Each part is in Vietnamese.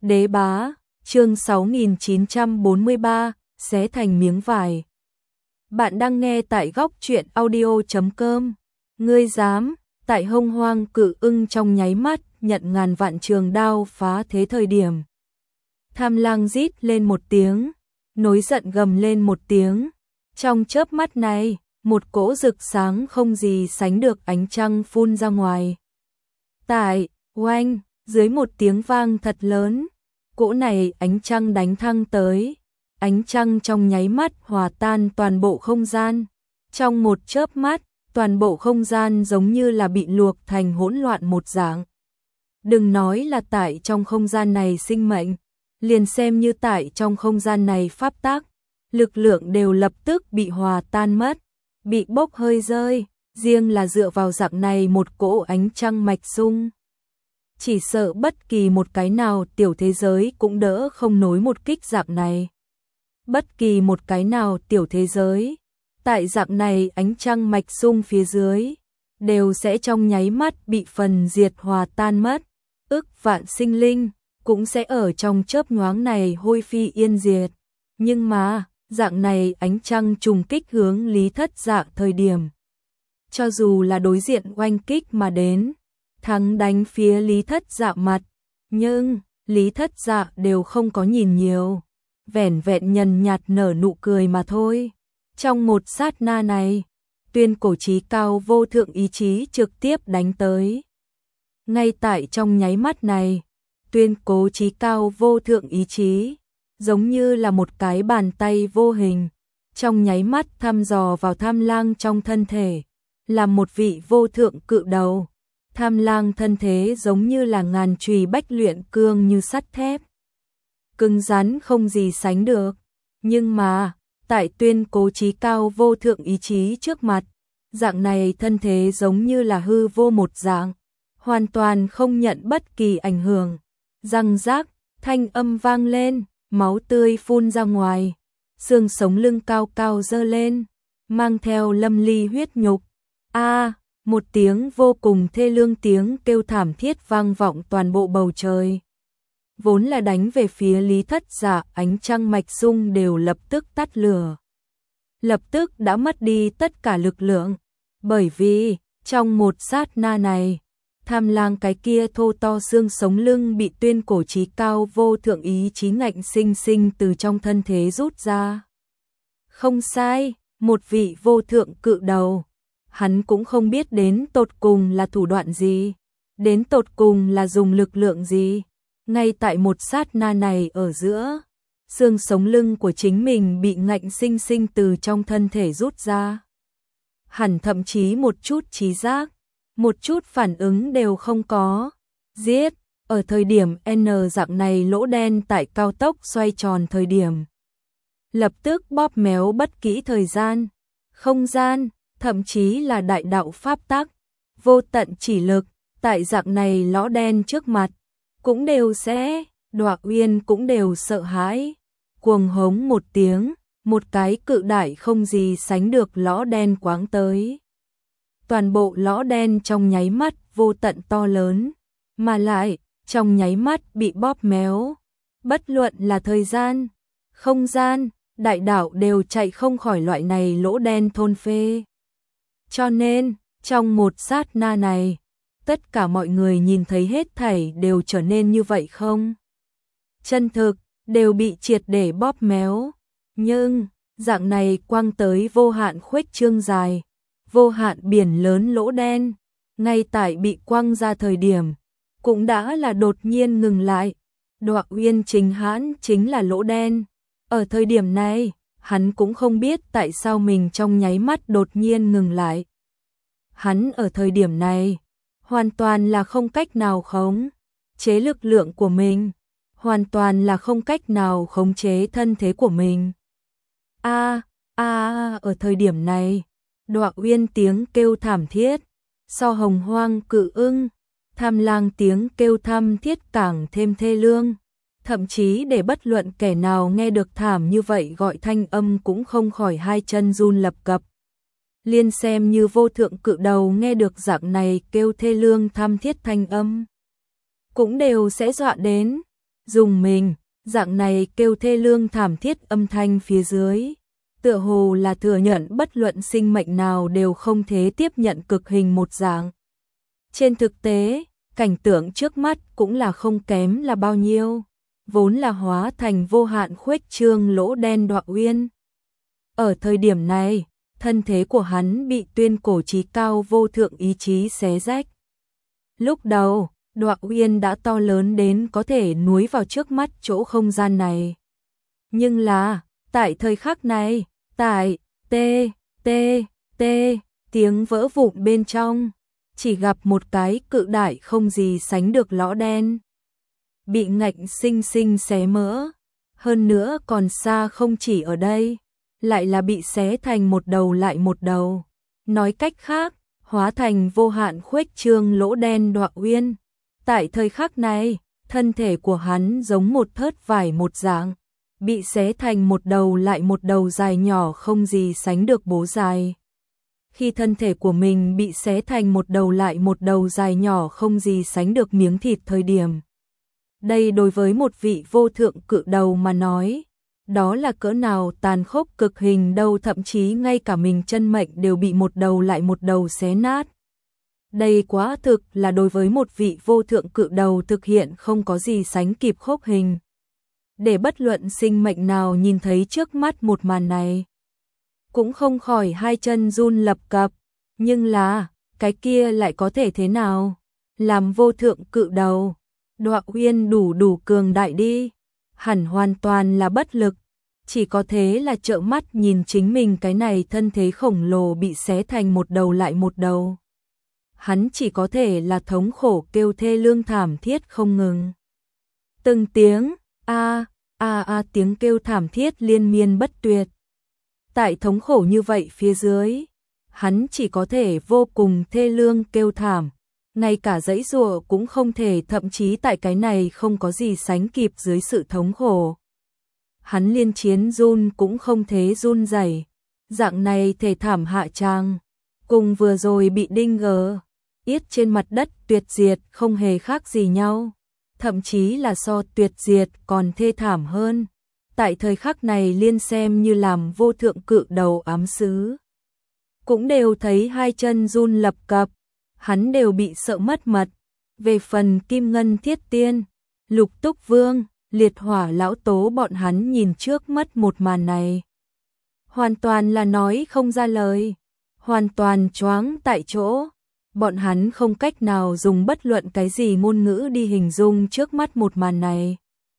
Đế bá, chương 6943, xé thành miếng vải. Bạn đang nghe tại góc truyện audio.com. Ngươi dám, tại Hông Hoang Cự Ưng trong nháy mắt nhận ngàn vạn trường đao phá thế thời điểm. Tham Lang rít lên một tiếng, nổi giận gầm lên một tiếng. Trong chớp mắt này, một cỗ rực sáng không gì sánh được ánh trăng phun ra ngoài. Tại, oanh, dưới một tiếng vang thật lớn, cỗ này ánh trăng đánh thăng tới. Ánh trăng trong nháy mắt hòa tan toàn bộ không gian. Trong một chớp mắt, toàn bộ không gian giống như là bị luộc thành hỗn loạn một dạng. Đừng nói là tại trong không gian này sinh mệnh, liền xem như tại trong không gian này pháp tắc, lực lượng đều lập tức bị hòa tan mất, bị bốc hơi rơi, riêng là dựa vào dạng này một cỗ ánh trăng mạch sung. Chỉ sợ bất kỳ một cái nào tiểu thế giới cũng đỡ không nổi một kích dạng này. Bất kỳ một cái nào tiểu thế giới, tại dạng này ánh trăng mạch sung phía dưới, đều sẽ trong nháy mắt bị phần diệt hòa tan mất. Ức vạn sinh linh, cũng sẽ ở trong chớp nhoáng này hôi phi yên diệt. Nhưng mà, dạng này ánh trăng trùng kích hướng Lý Thất Dạ thời điểm. Cho dù là đối diện oanh kích mà đến, thắng đánh phía Lý Thất Dạ mặt, nhưng Lý Thất Dạ đều không có nhìn nhiều, vẻn vẹn nhàn nhạt nở nụ cười mà thôi. Trong một sát na này, tuyên cổ chí cao vô thượng ý chí trực tiếp đánh tới. Ngay tại trong nháy mắt này, tuyên cố chí cao vô thượng ý chí, giống như là một cái bàn tay vô hình, trong nháy mắt thăm dò vào Tham Lang trong thân thể, làm một vị vô thượng cự đầu. Tham Lang thân thế giống như là ngàn chùy bách luyện cương như sắt thép, cứng rắn không gì sánh được. Nhưng mà, tại tuyên cố chí cao vô thượng ý chí trước mặt, dạng này thân thế giống như là hư vô một dạng, hoàn toàn không nhận bất kỳ ảnh hưởng. Răng rác, thanh âm vang lên, máu tươi phun ra ngoài, xương sống lưng cao cao dơ lên, mang theo lâm ly huyết nhục. Một tiếng vô cùng thê lương tiếng kêu thảm thiết vang vọng toàn bộ bầu trời. Vốn là đánh về phía Lý Thất Dạ ánh trăng mạch sung đều lập tức tắt lửa. Lập tức đã mất đi tất cả lực lượng, bởi vì trong một sát na này, Tham Lang cái kia thô to xương sống lưng bị tuyên cổ chí cao vô thượng ý chí ngạnh sinh sinh từ trong thân thế rút ra. Không sai, một vị vô thượng cự đầu. Hắn cũng không biết đến tột cùng là thủ đoạn gì, đến tột cùng là dùng lực lượng gì. Ngay tại một sát na này ở giữa, xương sống lưng của chính mình bị ngạnh sinh sinh từ trong thân thể rút ra. Hẳn thậm chí một chút trí giác, một chút phản ứng đều không có. Giết, ở thời điểm N dạng này lỗ đen tại cao tốc xoay tròn thời điểm. Lập tức bóp méo bất kỹ thời gian, không gian, thậm chí là đại đạo pháp tắc, vô tận chỉ lực, tại dạng này lỗ đen trước mặt, cũng đều sẽ, Đọa Uyên cũng đều sợ hãi, cuồng hống một tiếng, một cái cự đại không gì sánh được lỗ đen quáng tới. Toàn bộ lỗ đen trong nháy mắt vô tận to lớn, mà lại trong nháy mắt bị bóp méo, bất luận là thời gian, không gian, đại đạo đều chạy không khỏi loại này lỗ đen thôn phê. Cho nên, trong một sát na này, tất cả mọi người nhìn thấy hết thảy đều trở nên như vậy không? Chân thực, đều bị triệt để bóp méo. Nhưng, dạng này quang tới vô hạn khuếch trương dài, vô hạn biển lớn lỗ đen, ngay tại bị quăng ra thời điểm, cũng đã là đột nhiên ngừng lại. Đọa Uyên chính hãn chính là lỗ đen. Ở thời điểm này, hắn cũng không biết tại sao mình trong nháy mắt đột nhiên ngừng lại. Hắn ở thời điểm này, hoàn toàn là không cách nào khống chế lực lượng của mình, hoàn toàn là không cách nào khống chế thân thế của mình. Ở thời điểm này, Đọa Uyên tiếng kêu thảm thiết, so Hồng Hoang Cự Ưng, Tham Lang tiếng kêu thảm thiết càng thêm thê lương, thậm chí để bất luận kẻ nào nghe được thảm như vậy gọi thanh âm cũng không khỏi hai chân run lập cập. Liên xem như vô thượng cự đầu nghe được dạng này kêu thê lương thảm thiết thanh âm, cũng đều sẽ dọa đến. dùng mình, dạng này kêu thê lương thảm thiết âm thanh phía dưới, tựa hồ là thừa nhận bất luận sinh mệnh nào đều không thể tiếp nhận cực hình một dạng. Trên thực tế, cảnh tượng trước mắt cũng là không kém là bao nhiêu, vốn là hóa thành vô hạn khuếch trương lỗ đen Đọa Uyên. Ở thời điểm này, thân thế của hắn bị tuyên cổ chí cao vô thượng ý chí xé rách. Lúc đầu, Đọa Uyên đã to lớn đến có thể núi vào trước mắt chỗ không gian này. Nhưng là, tại thời khắc này, tại tiếng vỡ vụn bên trong, chỉ gặp một cái cự đại không gì sánh được lỗ đen. Bị ngạnh sinh sinh xé mỡ, hơn nữa còn xa không chỉ ở đây, lại là bị xé thành một đầu lại một đầu. Nói cách khác, hóa thành vô hạn khuếch trương lỗ đen Đọa Uyên. Tại thời khắc này, thân thể của hắn giống một thớt vải một dạng, bị xé thành một đầu lại một đầu dài nhỏ không gì sánh được bố dài. Khi thân thể của mình bị xé thành một đầu lại một đầu dài nhỏ không gì sánh được miếng thịt thời điểm. Đây đối với một vị vô thượng cự đầu mà nói, đó là cỡ nào tàn khốc cực hình đâu, thậm chí ngay cả mình chân mệnh đều bị một đầu lại một đầu xé nát. Đây quá thực là đối với một vị vô thượng cự đầu thực hiện không có gì sánh kịp khốc hình. Để bất luận sinh mệnh nào nhìn thấy trước mắt một màn này, cũng không khỏi hai chân run lập cập, nhưng là, cái kia lại có thể thế nào? Làm vô thượng cự đầu, Đọa Uyên đủ cường đại đi, hẳn hoàn toàn là bất lực, chỉ có thế là trợn mắt nhìn chính mình cái này thân thế khổng lồ bị xé thành một đầu lại một đầu. Hắn chỉ có thể là thống khổ kêu thê lương thảm thiết không ngừng. Từng tiếng tiếng kêu thảm thiết liên miên bất tuyệt. Tại thống khổ như vậy phía dưới, hắn chỉ có thể vô cùng thê lương kêu thảm, ngay cả giãy giụa cũng không thể, thậm chí tại cái này không có gì sánh kịp dưới sự thống khổ. Hắn liên chiến run cũng không thế run rẩy, dạng này thể thảm hạ tràng, cùng vừa rồi bị đinh gờ yết trên mặt đất tuyệt diệt không hề khác gì nhau, thậm chí là so tuyệt diệt còn thê thảm hơn. Tại thời khắc này liên xem như làm vô thượng cự đầu ám sứ, cũng đều thấy hai chân run lập cập, hắn đều bị sợ mất mật. Về phần Kim Ngân Thiết Tiên, Lục Túc Vương, Liệt Hỏa lão tố bọn hắn nhìn trước mắt một màn này, hoàn toàn là nói không ra lời, hoàn toàn choáng tại chỗ. Bọn hắn không cách nào dùng bất luận cái gì ngôn ngữ đi hình dung trước mắt một màn này.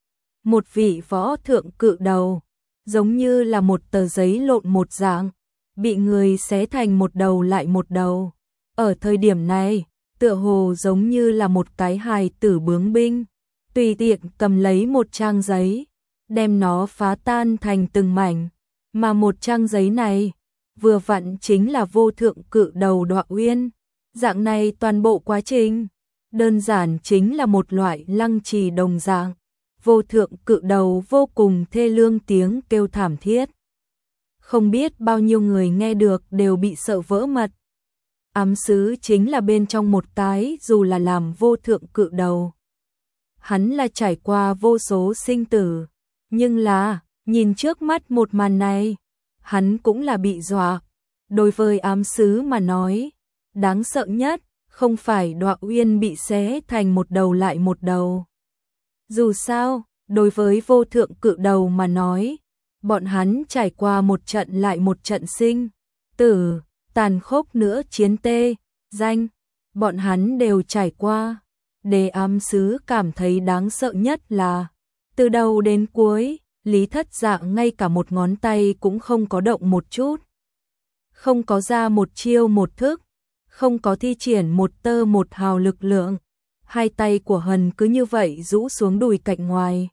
Một vị võ thượng cự đầu, giống như là một tờ giấy lộn một dạng, bị người xé thành một đầu lại một đầu. Ở thời điểm này, tựa hồ giống như là một cái hài tử bướng binh, tùy tiện cầm lấy một trang giấy, đem nó phá tan thành từng mảnh, mà một trang giấy này, vừa vặn chính là vô thượng cự đầu Đọa Uyên. Dạng này toàn bộ quá trình, đơn giản chính là một loại lăng trì đồng dạng, vô thượng cự đầu vô cùng thê lương tiếng kêu thảm thiết. Không biết bao nhiêu người nghe được đều bị sợ vỡ mật. Ám sứ chính là bên trong một cái, dù là làm vô thượng cự đầu, hắn là trải qua vô số sinh tử, nhưng là, nhìn trước mắt một màn này, hắn cũng là bị dọa. Đối với ám sứ mà nói, đáng sợ nhất, không phải Đọa Uyên bị xé thành một đầu lại một đầu. Dù sao, đối với vô thượng cự đầu mà nói, bọn hắn trải qua một trận lại một trận sinh tử, tàn khốc nữa chiến tê, danh, bọn hắn đều trải qua. Để ám sứ cảm thấy đáng sợ nhất là, từ đầu đến cuối, Lý Thất Dạ ngay cả một ngón tay cũng không có động một chút. Không có ra một chiêu một thức, không có thi triển một tơ một hào lực lượng, hai tay của Hần cứ như vậy rũ xuống đùi cạnh ngoài.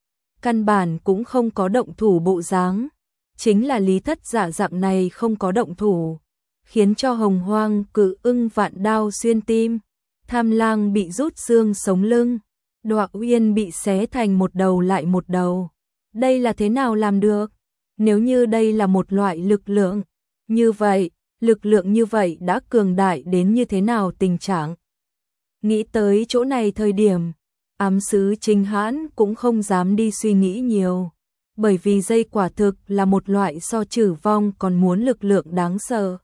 Căn bản cũng không có động thủ bộ dáng, chính là Lý Thất Dạ dạng này không có động thủ, khiến cho Hồng Hoang Cự Ưng vạn đao xuyên tim, Tham Lang bị rút xương sống lưng, Đọa Uyên bị xé thành một đầu lại một đầu. Đây là thế nào làm được? Nếu như đây là một loại lực lượng, như vậy, lực lượng như vậy đã cường đại đến như thế nào tình trạng? Nghĩ tới chỗ này thời điểm, ám sứ Chính Hãn cũng không dám đi suy nghĩ nhiều, bởi vì dây quả thực là một loại so trừ vong còn muốn lực lượng đáng sợ.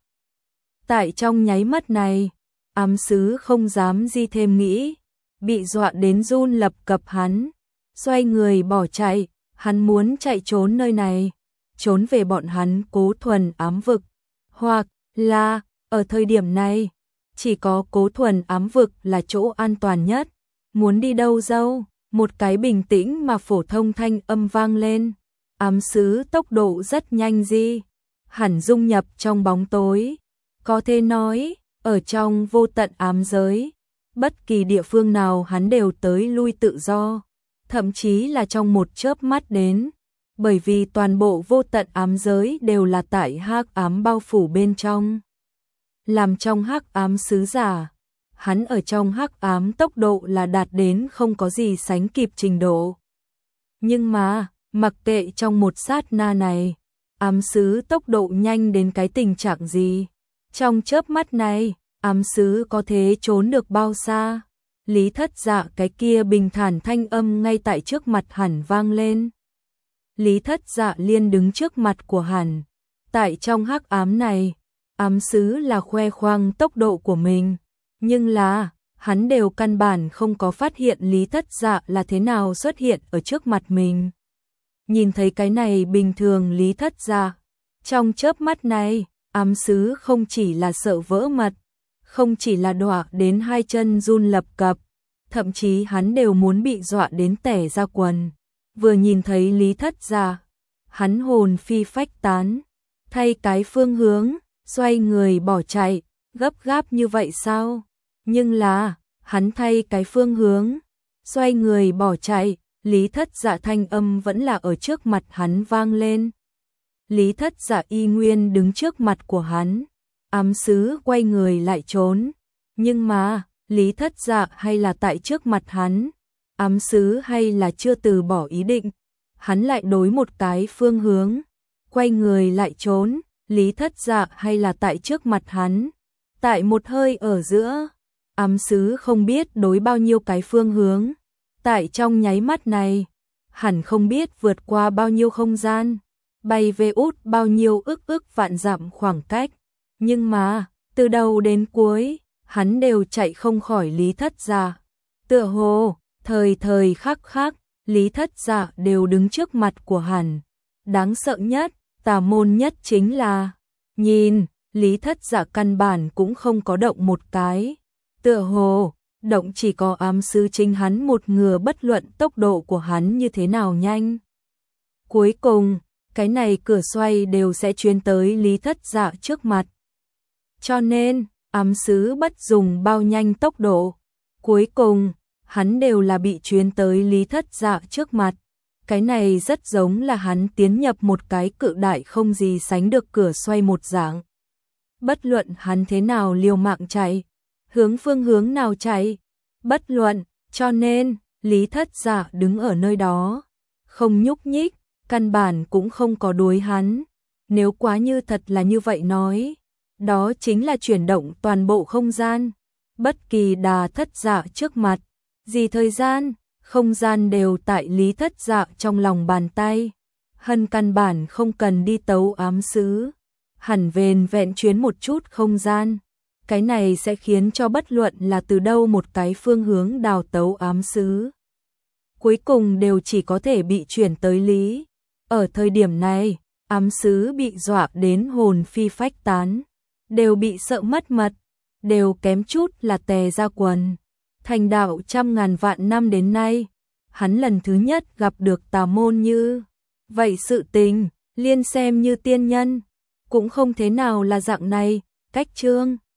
Tại trong nháy mắt này, ám sứ không dám di thêm nghĩ, bị dọa đến run lập cập hắn, xoay người bỏ chạy, hắn muốn chạy trốn nơi này, trốn về bọn hắn Cố Thuần ám vực, hoặc là, ở thời điểm này, chỉ có Cố Thuần ám vực là chỗ an toàn nhất. Muốn đi đâu dâu? Một cái bình tĩnh mà phổ thông thanh âm vang lên. Ám sứ tốc độ rất nhanh hẳn dung nhập trong bóng tối. Có thể nói, ở trong vô tận ám giới, bất kỳ địa phương nào hắn đều tới lui tự do, thậm chí là trong một chớp mắt đến, bởi vì toàn bộ vô tận ám giới đều là tại hắc ám bao phủ bên trong. Làm trong hắc ám sứ giả, hắn ở trong hắc ám tốc độ là đạt đến không có gì sánh kịp trình độ. Nhưng mà, mặc kệ trong một sát na này, ám sứ tốc độ nhanh đến cái tình trạng gì, trong chớp mắt này, ám sứ có thể trốn được bao xa? Lý Thất Dạ cái kia bình thản thanh âm ngay tại trước mặt hắn vang lên. Lý Thất Dạ liên đứng trước mặt của hắn. Tại trong hắc ám này, ám sứ là khoe khoang tốc độ của mình, nhưng là, hắn đều căn bản không có phát hiện Lý Thất Dạ là thế nào xuất hiện ở trước mặt mình. Nhìn thấy cái này bình thường Lý Thất Dạ, trong chớp mắt này, ám sứ không chỉ là sợ vỡ mật, không chỉ là đọa đến hai chân run lập cập, thậm chí hắn đều muốn bị dọa đến tẻ ra quần. Vừa nhìn thấy Lý Thất Dạ, hắn hồn phi phách tán, thay cái phương hướng, xoay người bỏ chạy, gấp gáp như vậy sao? Nhưng là, hắn thay cái phương hướng, xoay người bỏ chạy, Lý Thất Dạ thanh âm vẫn là ở trước mặt hắn vang lên. Lý Thất Dạ y nguyên đứng trước mặt của hắn, ám sứ quay người lại trốn, nhưng mà, Lý Thất Dạ hay là tại trước mặt hắn, ám sứ hay là chưa từ bỏ ý định, hắn lại đối một cái phương hướng, quay người lại trốn, Lý Thất Dạ hay là tại trước mặt hắn, tại một hơi ở giữa, ám sứ không biết đối bao nhiêu cái phương hướng, tại trong nháy mắt này, hẳn không biết vượt qua bao nhiêu không gian, bay về út bao nhiêu ức vạn dặm khoảng cách, nhưng mà, từ đầu đến cuối, hắn đều chạy không khỏi Lý Thất Dạ. Tựa hồ, thời thời khắc khắc, Lý Thất Dạ đều đứng trước mặt của hắn. Đáng sợ nhất, tà môn nhất chính là, nhìn, Lý Thất Dạ căn bản cũng không có động một cái. Tựa hồ, động chỉ có ám sứ chính hắn một ngừa, bất luận tốc độ của hắn như thế nào nhanh. Cuối cùng, cái này cửa xoay đều sẽ truyền tới Lý Thất Dạ trước mặt. Cho nên, ám sứ bất dùng bao nhanh tốc độ, cuối cùng, hắn đều là bị truyền tới Lý Thất Dạ trước mặt. Cái này rất giống là hắn tiến nhập một cái cự đại không gì sánh được cửa xoay một dạng. Bất luận hắn thế nào liều mạng chạy, hướng phương hướng nào chạy, bất luận, cho nên, Lý Thất Dạ đứng ở nơi đó, không nhúc nhích, căn bản cũng không có đuổi hắn. Nếu quá như thật là như vậy nói, đó chính là chuyển động toàn bộ không gian. Bất kỳ đà Thất Dạ trước mặt, gì thời gian, không gian đều tại Lý Thất Dạ trong lòng bàn tay. Hân căn bản không cần đi tấu ám sứ, hẳn vẹn vẹn chuyến một chút không gian. Cái này sẽ khiến cho bất luận là từ đâu một cái phương hướng đào tấu ám sứ, cuối cùng đều chỉ có thể bị chuyển tới Lý. Ở thời điểm này, ám sứ bị dọa đến hồn phi phách tán, đều bị sợ mất mật, đều kém chút là tè ra quần. Thành đạo trăm ngàn vạn năm đến nay, hắn lần thứ nhất gặp được tà môn như vậy sự tình, liên xem như tiên nhân, cũng không thế nào là dạng này. Cách chương